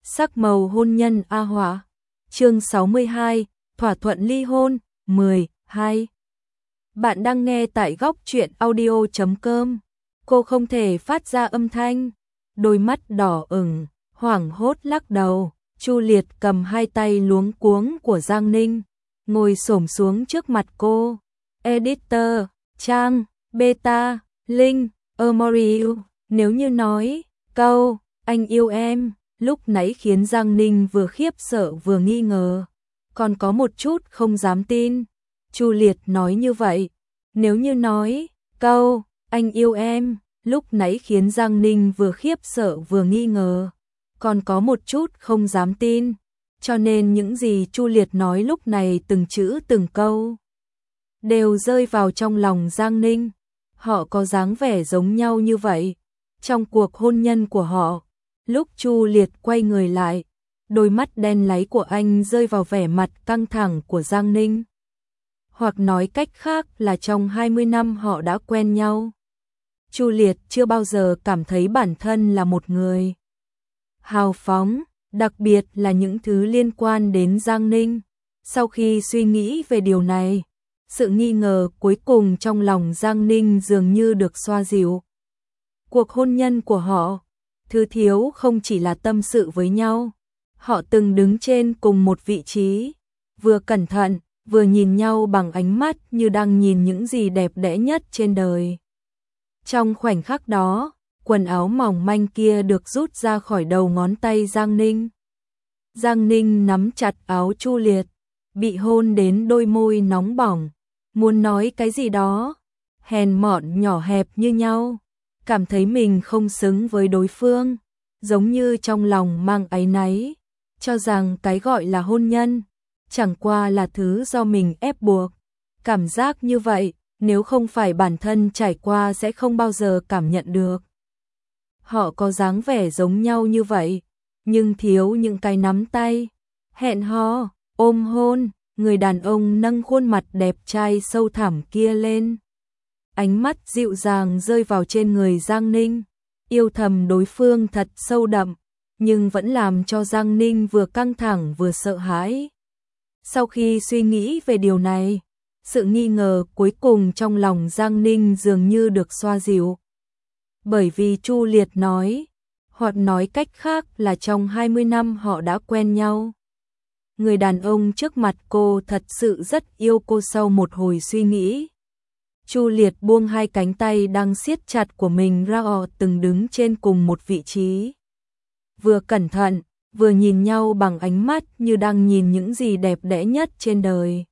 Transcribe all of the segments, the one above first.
Sắc màu hôn nhân A Hỏa. Chương 62, thỏa thuận ly hôn, 12. Bạn đang nghe tại góc truyện audio.com. Cô không thể phát ra âm thanh, đôi mắt đỏ ửng, hoảng hốt lắc đầu. Chu Liệt cầm hai tay luống cuống của Giang Ninh, ngồi xổm xuống trước mặt cô. Editor, Trang, Beta, Linh, Amoriu, nếu như nói câu anh yêu em lúc nãy khiến Giang Ninh vừa khiếp sợ vừa nghi ngờ, còn có một chút không dám tin. Chu Liệt nói như vậy, nếu như nói câu anh yêu em lúc nãy khiến Giang Ninh vừa khiếp sợ vừa nghi ngờ, còn có một chút không dám tin, cho nên những gì Chu Liệt nói lúc này từng chữ từng câu đều rơi vào trong lòng Giang Ninh. Họ có dáng vẻ giống nhau như vậy trong cuộc hôn nhân của họ. Lúc Chu Liệt quay người lại, đôi mắt đen láy của anh rơi vào vẻ mặt căng thẳng của Giang Ninh. Hoặc nói cách khác là trong 20 năm họ đã quen nhau, Chu Liệt chưa bao giờ cảm thấy bản thân là một người hào phóng, đặc biệt là những thứ liên quan đến Giang Ninh. Sau khi suy nghĩ về điều này, sự nghi ngờ cuối cùng trong lòng Giang Ninh dường như được xoa dịu. Cuộc hôn nhân của họ, thứ thiếu không chỉ là tâm sự với nhau, họ từng đứng trên cùng một vị trí, vừa cẩn thận, vừa nhìn nhau bằng ánh mắt như đang nhìn những gì đẹp đẽ nhất trên đời. Trong khoảnh khắc đó, quần áo mỏng manh kia được rút ra khỏi đầu ngón tay Giang Ninh. Giang Ninh nắm chặt áo Chu Liệt, bị hôn đến đôi môi nóng bỏng, muốn nói cái gì đó, hèn mọn nhỏ hẹp như nhau, cảm thấy mình không xứng với đối phương, giống như trong lòng mang áy náy, cho rằng cái gọi là hôn nhân chẳng qua là thứ do mình ép buộc. Cảm giác như vậy, nếu không phải bản thân trải qua sẽ không bao giờ cảm nhận được. Họ có dáng vẻ giống nhau như vậy, nhưng thiếu những cái nắm tay, hẹn hò, ôm hôn. Người đàn ông nâng khuôn mặt đẹp trai sâu thẳm kia lên, ánh mắt dịu dàng rơi vào trên người Giang Ninh, yêu thầm đối phương thật sâu đậm, nhưng vẫn làm cho Giang Ninh vừa căng thẳng vừa sợ hãi. Sau khi suy nghĩ về điều này, sự nghi ngờ cuối cùng trong lòng Giang Ninh dường như được xoa dịu. Bởi vì Chu Liệt nói, hoặc nói cách khác là trong 20 năm họ đã quen nhau. Người đàn ông trước mặt cô thật sự rất yêu cô. Sau một hồi suy nghĩ, Chu Liệt buông hai cánh tay đang siết chặt của mình ra. Họ từng đứng trên cùng một vị trí, vừa cẩn thận, vừa nhìn nhau bằng ánh mắt như đang nhìn những gì đẹp đẽ nhất trên đời.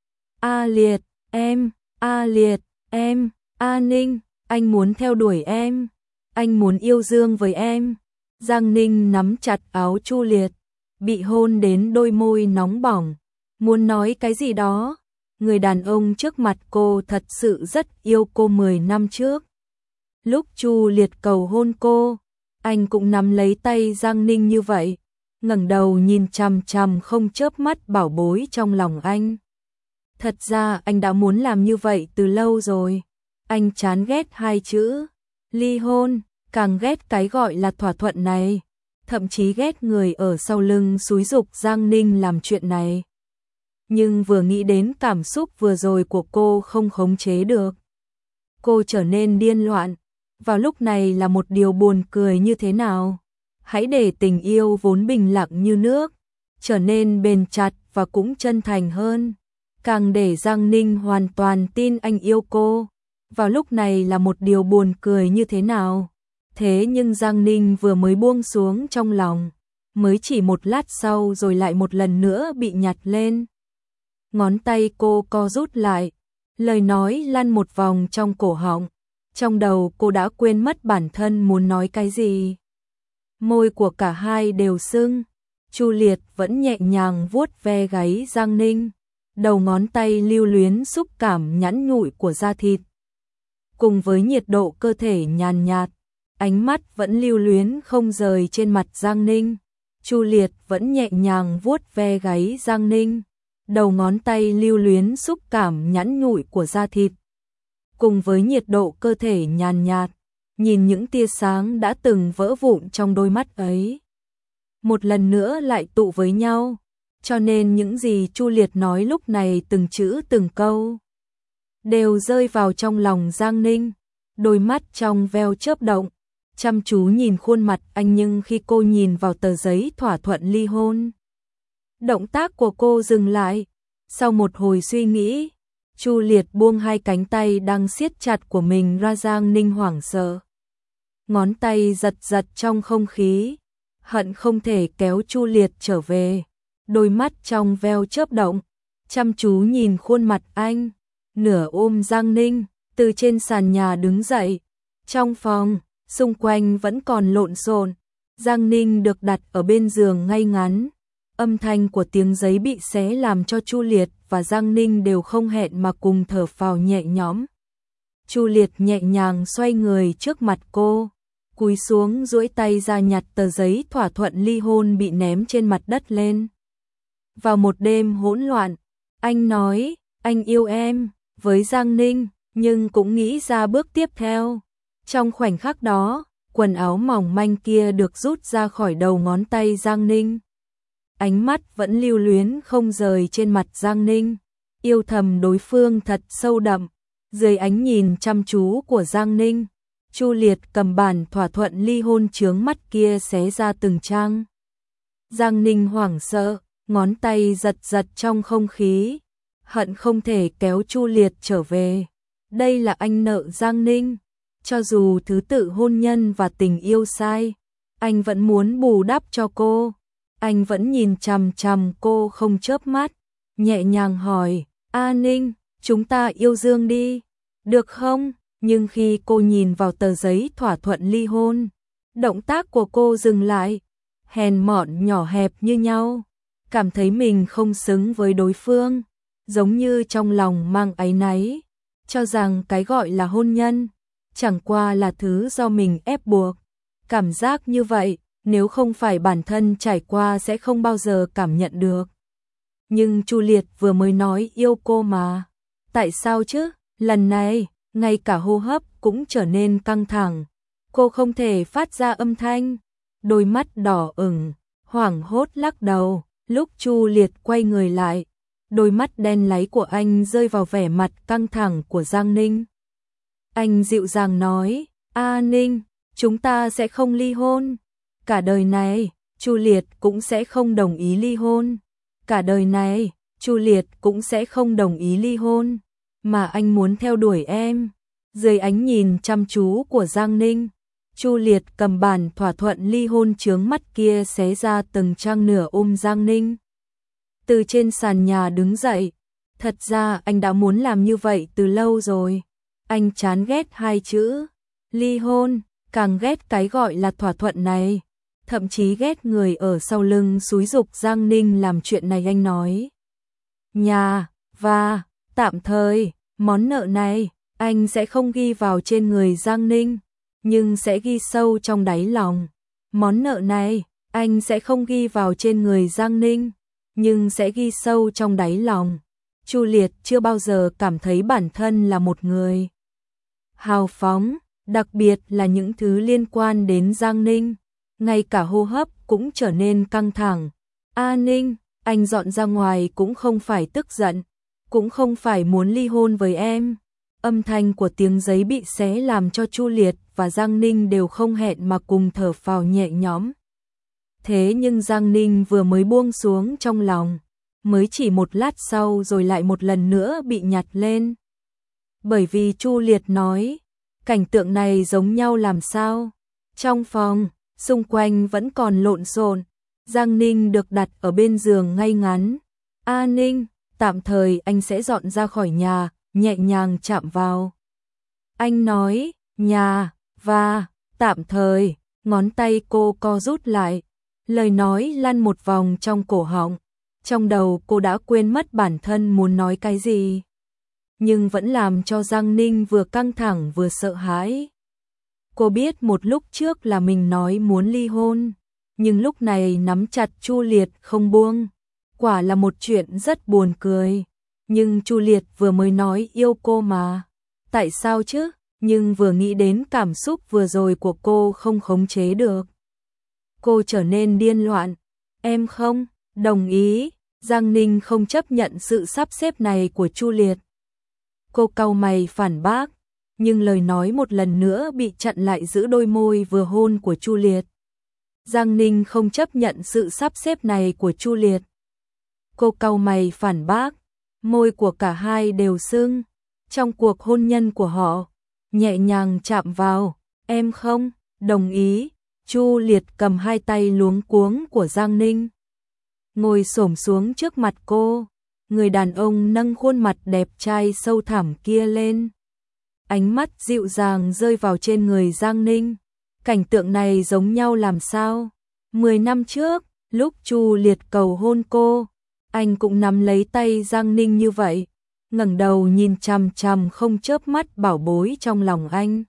A Liệt, em, A Liệt, em, A Ninh, anh muốn theo đuổi em, anh muốn yêu đương với em. Giang Ninh nắm chặt áo Chu Liệt, bị hôn đến đôi môi nóng bỏng, muốn nói cái gì đó. Người đàn ông trước mặt cô thật sự rất yêu cô. 10 năm trước, lúc Chu Liệt cầu hôn cô, anh cũng nắm lấy tay Giang Ninh như vậy, ngẩng đầu nhìn chằm chằm không chớp mắt bảo bối trong lòng anh. Thật ra anh đã muốn làm như vậy từ lâu rồi. Anh chán ghét hai chữ ly hôn, càng ghét cái gọi là thỏa thuận này, thậm chí ghét người ở sau lưng xúi giục Giang Ninh làm chuyện này. Nhưng vừa nghĩ đến cảm xúc vừa rồi của cô không khống chế được, cô trở nên điên loạn. Vào lúc này là một điều buồn cười như thế nào. Hãy để tình yêu vốn bình lặng như nước trở nên bền chặt và cũng chân thành hơn, càng để Giang Ninh hoàn toàn tin anh yêu cô. Vào lúc này là một điều buồn cười như thế nào. Thế nhưng Giang Ninh vừa mới buông xuống trong lòng, mới chỉ một lát sau rồi lại một lần nữa bị nhặt lên. Ngón tay cô co rút lại, lời nói lăn một vòng trong cổ họng, trong đầu cô đã quên mất bản thân muốn nói cái gì. Môi của cả hai đều sưng. Chu Liệt vẫn nhẹ nhàng vuốt ve gáy Giang Ninh, đầu ngón tay lưu luyến xúc cảm nhẵn nhụi của da thịt, cùng với nhiệt độ cơ thể nhàn nhạt, ánh mắt vẫn lưu luyến không rời trên mặt Giang Ninh. Chu Liệt vẫn nhẹ nhàng vuốt ve gáy Giang Ninh, đầu ngón tay lưu luyến xúc cảm nhẵn nhụi của da thịt, cùng với nhiệt độ cơ thể nhàn nhạt, nhìn những tia sáng đã từng vỡ vụn trong đôi mắt ấy. một lần nữa lại tụ với nhau. Cho nên những gì Chu Liệt nói lúc này từng chữ từng câu đều rơi vào trong lòng Giang Ninh, đôi mắt trong veo chớp động, chăm chú nhìn khuôn mặt anh, nhưng khi cô nhìn vào tờ giấy thỏa thuận ly hôn, động tác của cô dừng lại. Sau một hồi suy nghĩ, Chu Liệt buông hai cánh tay đang siết chặt của mình ra. Giang Ninh hoảng sợ, ngón tay giật giật trong không khí, hận không thể kéo Chu Liệt trở về. Đôi mắt trong veo chớp động, chăm chú nhìn khuôn mặt anh, nửa ôm Giang Ninh, từ trên sàn nhà đứng dậy. Trong phòng, xung quanh vẫn còn lộn xộn. Giang Ninh được đặt ở bên giường ngay ngắn. Âm thanh của tiếng giấy bị xé làm cho Chu Liệt và Giang Ninh đều không hẹn mà cùng thở phào nhẹ nhõm. Chu Liệt nhẹ nhàng xoay người trước mặt cô, cúi xuống duỗi tay ra nhặt tờ giấy thỏa thuận ly hôn bị ném trên mặt đất lên. Vào một đêm hỗn loạn, anh nói, anh yêu em, với Giang Ninh, nhưng cũng nghĩ ra bước tiếp theo. Trong khoảnh khắc đó, quần áo mỏng manh kia được rút ra khỏi đầu ngón tay Giang Ninh. Ánh mắt vẫn lưu luyến không rời trên mặt Giang Ninh, yêu thầm đối phương thật sâu đậm. Dưới ánh nhìn chăm chú của Giang Ninh, Chu Liệt cầm bản thỏa thuận ly hôn chướng mắt kia xé ra từng trang. Giang Ninh hoảng sợ, ngón tay giật giật trong không khí, hận không thể kéo Chu Liệt trở về. Đây là anh nợ Giang Ninh, cho dù thứ tự hôn nhân và tình yêu sai, anh vẫn muốn bù đắp cho cô. Anh vẫn nhìn chằm chằm cô không chớp mắt, nhẹ nhàng hỏi, A Ninh, chúng ta yêu Dương đi, được không? Nhưng khi cô nhìn vào tờ giấy thỏa thuận ly hôn, động tác của cô dừng lại, hèn mọn nhỏ hẹp như nhau, cảm thấy mình không xứng với đối phương, giống như trong lòng mang áy náy, cho rằng cái gọi là hôn nhân chẳng qua là thứ do mình ép buộc. Cảm giác như vậy, nếu không phải bản thân trải qua sẽ không bao giờ cảm nhận được. Nhưng Chu Liệt vừa mới nói yêu cô mà. Tại sao chứ? Lần này, ngay cả hô hấp cũng trở nên căng thẳng. Cô không thể phát ra âm thanh. Đôi mắt đỏ ửng, hoảng hốt lắc đầu. Lúc Chu Liệt quay người lại, đôi mắt đen láy của anh rơi vào vẻ mặt căng thẳng của Giang Ninh. Anh dịu dàng nói, A Ninh, chúng ta sẽ không ly hôn. Cả đời này, Chu Liệt cũng sẽ không đồng ý ly hôn. Cả đời này, Chu Liệt cũng sẽ không đồng ý ly hôn. Mà anh muốn theo đuổi em. Dưới ánh nhìn chăm chú của Giang Ninh, Chu Liệt cầm bản thỏa thuận ly hôn chướng mắt kia xé ra từng trang, nửa ôm Giang Ninh. Từ trên sàn nhà đứng dậy. Thật ra anh đã muốn làm như vậy từ lâu rồi. Anh chán ghét hai chữ ly hôn, càng ghét cái gọi là thỏa thuận này. Thậm chí ghét người ở sau lưng xúi giục Giang Ninh làm chuyện này. Anh nói, nhà và tạm thời, món nợ này anh sẽ không ghi vào trên người Giang Ninh, nhưng sẽ ghi sâu trong đáy lòng. Món nợ này anh sẽ không ghi vào trên người Giang Ninh, nhưng sẽ ghi sâu trong đáy lòng. Chu Liệt chưa bao giờ cảm thấy bản thân là một người hào phóng, đặc biệt là những thứ liên quan đến Giang Ninh. Ngay cả hô hấp cũng trở nên căng thẳng. A Ninh, anh dọn ra ngoài cũng không phải tức giận, cũng không phải muốn ly hôn với em. Âm thanh của tiếng giấy bị xé làm cho Chu Liệt và Giang Ninh đều không hẹn mà cùng thở phào nhẹ nhõm. Thế nhưng Giang Ninh vừa mới buông xuống trong lòng, mới chỉ một lát sau rồi lại một lần nữa bị nhặt lên. Bởi vì Chu Liệt nói, cảnh tượng này giống nhau làm sao? Trong phòng, xung quanh vẫn còn lộn xộn. Giang Ninh được đặt ở bên giường ngay ngắn. A Ninh, tạm thời anh sẽ dọn ra khỏi nhà, nhẹ nhàng chạm vào. Anh nói, nhà, và, tạm thời, ngón tay cô co rút lại. Lời nói lăn một vòng trong cổ họng. Trong đầu cô đã quên mất bản thân muốn nói cái gì. Nhưng vẫn làm cho Giang Ninh vừa căng thẳng vừa sợ hãi. Cô biết một lúc trước là mình nói muốn ly hôn, nhưng lúc này nắm chặt Chu Liệt không buông. Quả là một chuyện rất buồn cười. Nhưng Chu Liệt vừa mới nói yêu cô mà. Tại sao chứ? Nhưng vừa nghĩ đến cảm xúc vừa rồi của cô không khống chế được. cô trở nên điên loạn. Em không đồng ý. Giang Ninh không chấp nhận sự sắp xếp này của Chu Liệt. Cô cau mày phản bác, nhưng lời nói một lần nữa bị chặn lại giữa đôi môi vừa hôn của Chu Liệt. Giang Ninh không chấp nhận sự sắp xếp này của Chu Liệt. Cô cau mày phản bác, môi của cả hai đều sưng. Trong cuộc hôn nhân của họ, nhẹ nhàng chạm vào, em không đồng ý. Chu Liệt cầm hai tay luống cuống của Giang Ninh, ngồi xổm xuống trước mặt cô. Người đàn ông nâng khuôn mặt đẹp trai sâu thẳm kia lên. Ánh mắt dịu dàng rơi vào trên người Giang Ninh. Cảnh tượng này giống nhau làm sao? 10 năm trước, lúc Chu Liệt cầu hôn cô, anh cũng nắm lấy tay Giang Ninh như vậy, ngẩng đầu nhìn chằm chằm không chớp mắt bảo bối trong lòng anh.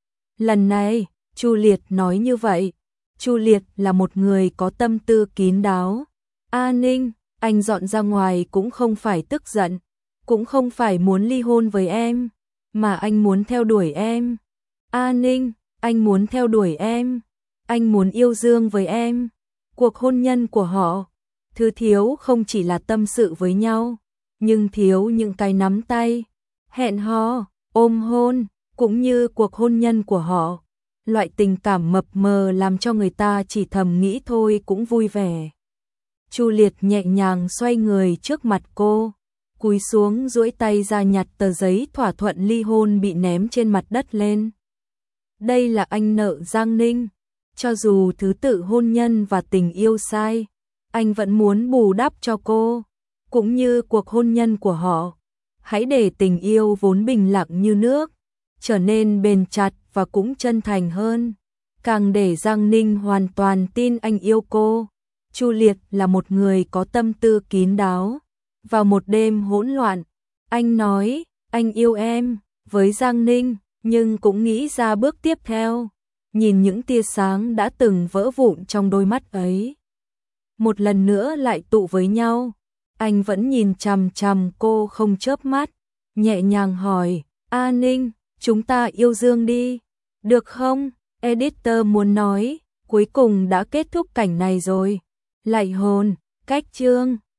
Lần này, Chu Liệt nói như vậy. Chu Liệt là một người có tâm tư kín đáo. A Ninh, anh dọn ra ngoài cũng không phải tức giận, cũng không phải muốn ly hôn với em, mà anh muốn theo đuổi em. A Ninh, anh muốn theo đuổi em, anh muốn yêu đương với em. Cuộc hôn nhân của họ, thứ thiếu không chỉ là tâm sự với nhau, nhưng thiếu những cái nắm tay, hẹn hò, ôm hôn, cũng như cuộc hôn nhân của họ. Loại tình cảm mập mờ làm cho người ta chỉ thầm nghĩ thôi cũng vui vẻ. Chu Liệt nhẹ nhàng xoay người trước mặt cô, cúi xuống duỗi tay ra nhặt tờ giấy thỏa thuận ly hôn bị ném trên mặt đất lên. Đây là anh nợ Giang Ninh, cho dù thứ tự hôn nhân và tình yêu sai, anh vẫn muốn bù đắp cho cô, cũng như cuộc hôn nhân của họ. Hãy để tình yêu vốn bình lặng như nước, trở nên bền chặt và cũng chân thành hơn. Càng để Giang Ninh hoàn toàn tin anh yêu cô. Chu Liệt là một người có tâm tư kín đáo. Vào một đêm hỗn loạn, anh nói, anh yêu em, với Giang Ninh, nhưng cũng nghĩ ra bước tiếp theo. Nhìn những tia sáng đã từng vỡ vụn trong đôi mắt ấy, một lần nữa lại tụ với nhau. Anh vẫn nhìn chằm chằm cô không chớp mắt, nhẹ nhàng hỏi, A Ninh, chúng ta yêu đương đi, được không? Editor muốn nói, cuối cùng đã kết thúc cảnh này rồi. Lạy hồn, cách chương.